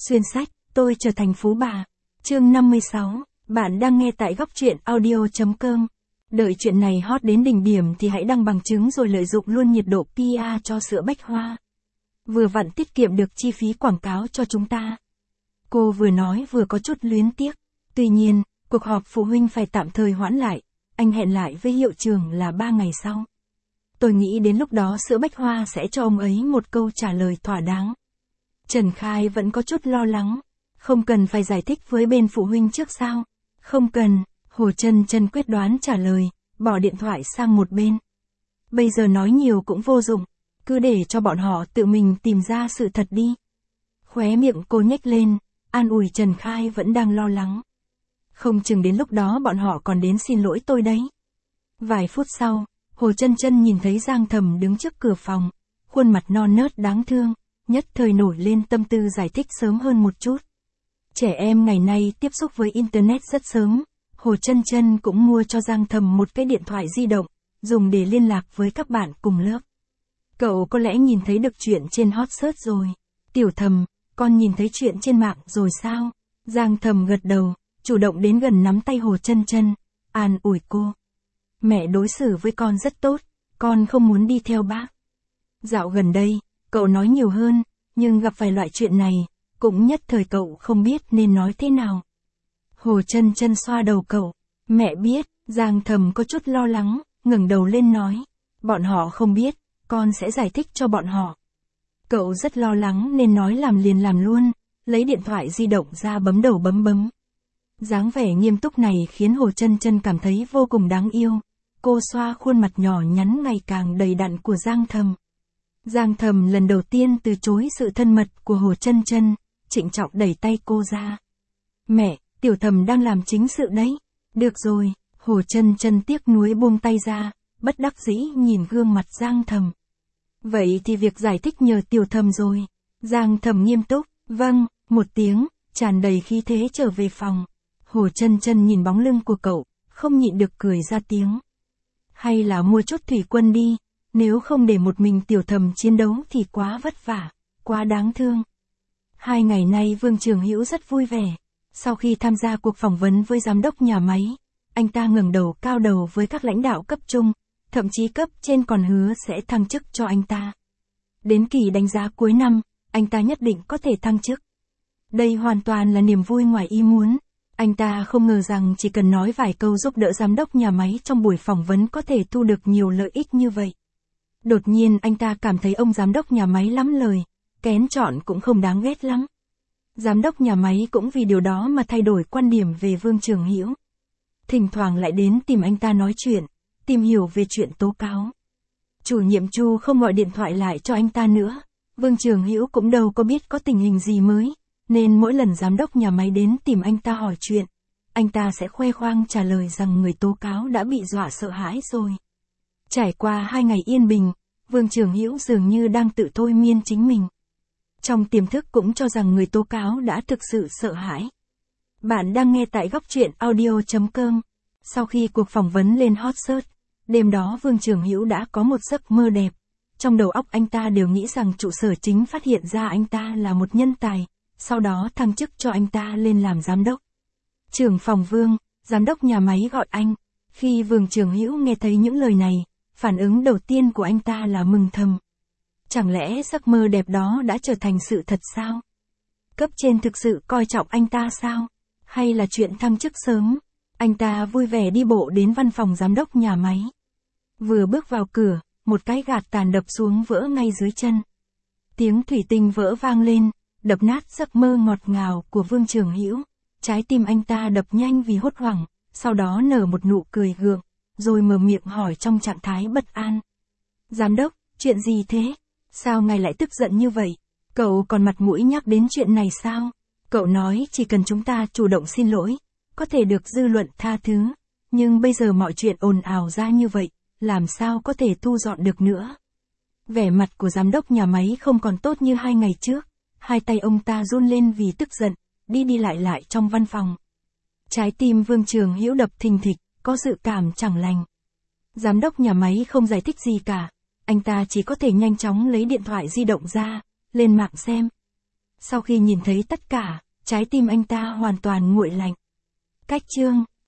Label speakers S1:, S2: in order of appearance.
S1: Xuyên sách, tôi trở thành phú bà. Chương 56, bạn đang nghe tại góc truyện audio.com. Đợi chuyện này hot đến đỉnh điểm thì hãy đăng bằng chứng rồi lợi dụng luôn nhiệt độ PR cho sữa Bách Hoa. Vừa vặn tiết kiệm được chi phí quảng cáo cho chúng ta. Cô vừa nói vừa có chút luyến tiếc. Tuy nhiên, cuộc họp phụ huynh phải tạm thời hoãn lại. Anh hẹn lại với hiệu trưởng là 3 ngày sau. Tôi nghĩ đến lúc đó sữa Bách Hoa sẽ cho ông ấy một câu trả lời thỏa đáng. Trần Khai vẫn có chút lo lắng. Không cần phải giải thích với bên phụ huynh trước sao? Không cần, Hồ Chân Chân quyết đoán trả lời, bỏ điện thoại sang một bên. Bây giờ nói nhiều cũng vô dụng, cứ để cho bọn họ tự mình tìm ra sự thật đi. Khóe miệng cô nhếch lên, an ủi Trần Khai vẫn đang lo lắng. Không chừng đến lúc đó bọn họ còn đến xin lỗi tôi đấy. Vài phút sau, Hồ Chân Chân nhìn thấy Giang Thầm đứng trước cửa phòng, khuôn mặt non nớt đáng thương, nhất thời nổi lên tâm tư giải thích sớm hơn một chút. Trẻ em ngày nay tiếp xúc với Internet rất sớm, Hồ Chân Chân cũng mua cho Giang Thầm một cái điện thoại di động, dùng để liên lạc với các bạn cùng lớp. Cậu có lẽ nhìn thấy được chuyện trên hot search rồi. Tiểu Thầm, con nhìn thấy chuyện trên mạng rồi sao? Giang Thầm gật đầu, chủ động đến gần nắm tay Hồ Chân Chân, an ủi cô. Mẹ đối xử với con rất tốt, con không muốn đi theo bác. Dạo gần đây, cậu nói nhiều hơn, nhưng gặp phải loại chuyện này, cũng nhất thời cậu không biết nên nói thế nào. Hồ Chân Chân xoa đầu cậu, mẹ biết. Giang Thầm có chút lo lắng, ngẩng đầu lên nói, bọn họ không biết, con sẽ giải thích cho bọn họ. Cậu rất lo lắng nên nói làm liền làm luôn, lấy điện thoại di động ra bấm đầu bấm. Dáng vẻ nghiêm túc này khiến Hồ Chân Chân cảm thấy vô cùng đáng yêu. Cô xoa khuôn mặt nhỏ nhắn ngày càng đầy đặn của Giang Thầm. Giang Thầm lần đầu tiên từ chối sự thân mật của Hồ Chân Chân, trịnh trọng đẩy tay cô ra. Mẹ, Tiểu Thầm đang làm chính sự đấy. Được rồi, Hồ Chân Chân tiếc nuối buông tay ra, bất đắc dĩ nhìn gương mặt Giang Thầm. Vậy thì việc giải thích nhờ Tiểu Thầm rồi. Giang Thầm nghiêm túc, vâng, một tiếng, tràn đầy khí thế trở về phòng. Hồ Chân Chân nhìn bóng lưng của cậu, không nhịn được cười ra tiếng. Hay là mua chút thủy quân đi, nếu không để một mình Tiểu Thầm chiến đấu thì quá vất vả, quá đáng thương. 2 ngày nay Vương Trường Hữu rất vui vẻ. Sau khi tham gia cuộc phỏng vấn với giám đốc nhà máy, anh ta ngẩng đầu cao đầu với các lãnh đạo cấp trung, thậm chí cấp trên còn hứa sẽ thăng chức cho anh ta. Đến kỳ đánh giá cuối năm, anh ta nhất định có thể thăng chức. Đây hoàn toàn là niềm vui ngoài ý muốn. Anh ta không ngờ rằng chỉ cần nói vài câu giúp đỡ giám đốc nhà máy trong buổi phỏng vấn có thể thu được nhiều lợi ích như vậy. Đột nhiên anh ta cảm thấy ông giám đốc nhà máy lắm lời, kén chọn cũng không đáng ghét lắm. Giám đốc nhà máy cũng vì điều đó mà thay đổi quan điểm về Vương Trường Hữu. Thỉnh thoảng lại đến tìm anh ta nói chuyện, tìm hiểu về chuyện tố cáo. Chủ nhiệm Chu không gọi điện thoại lại cho anh ta nữa, Vương Trường Hữu cũng đâu có biết có tình hình gì mới, nên mỗi lần giám đốc nhà máy đến tìm anh ta hỏi chuyện, anh ta sẽ khoe khoang trả lời rằng người tố cáo đã bị dọa sợ hãi rồi. Trải qua 2 ngày yên bình, Vương Trường Hữu dường như đang tự thôi miên chính mình. Trong tiềm thức cũng cho rằng người tố cáo đã thực sự sợ hãi. Bạn đang nghe tại góc truyện audio.com. Sau khi cuộc phỏng vấn lên hot search, đêm đó Vương Trường Hữu đã có một giấc mơ đẹp. Trong đầu óc anh ta đều nghĩ rằng trụ sở chính phát hiện ra anh ta là một nhân tài, sau đó thăng chức cho anh ta lên làm giám đốc. Trưởng phòng Vương, giám đốc nhà máy gọi anh. Khi Vương Trường Hữu nghe thấy những lời này, phản ứng đầu tiên của anh ta là mừng thầm. Chẳng lẽ giấc mơ đẹp đó đã trở thành sự thật sao? Cấp trên thực sự coi trọng anh ta sao? Hay là chuyện thăng chức sớm? Anh ta vui vẻ đi bộ đến văn phòng giám đốc nhà máy. Vừa bước vào cửa, một cái gạt tàn đập xuống vỡ ngay dưới chân. Tiếng thủy tinh vỡ vang lên, đập nát giấc mơ ngọt ngào của Vương Trường Hữu. Trái tim anh ta đập nhanh vì hốt hoảng, sau đó nở một nụ cười gượng, rồi mở miệng hỏi trong trạng thái bất an. Giám đốc, chuyện gì thế? Sao ngài lại tức giận như vậy? Cậu còn mặt mũi nhắc đến chuyện này sao? Cậu nói chỉ cần chúng ta chủ động xin lỗi, có thể được dư luận tha thứ. Nhưng bây giờ mọi chuyện ồn ào ra như vậy, làm sao có thể thu dọn được nữa? Vẻ mặt của giám đốc nhà máy không còn tốt như 2 ngày trước. 2 tay ông ta run lên vì tức giận, đi lại trong văn phòng. Trái tim Vương Trường Hữu đập thình thịch, có dự cảm chẳng lành. Giám đốc nhà máy không giải thích gì cả. Anh ta chỉ có thể nhanh chóng lấy điện thoại di động ra, lên mạng xem. Sau khi nhìn thấy tất cả, trái tim anh ta hoàn toàn nguội lạnh. Cách chương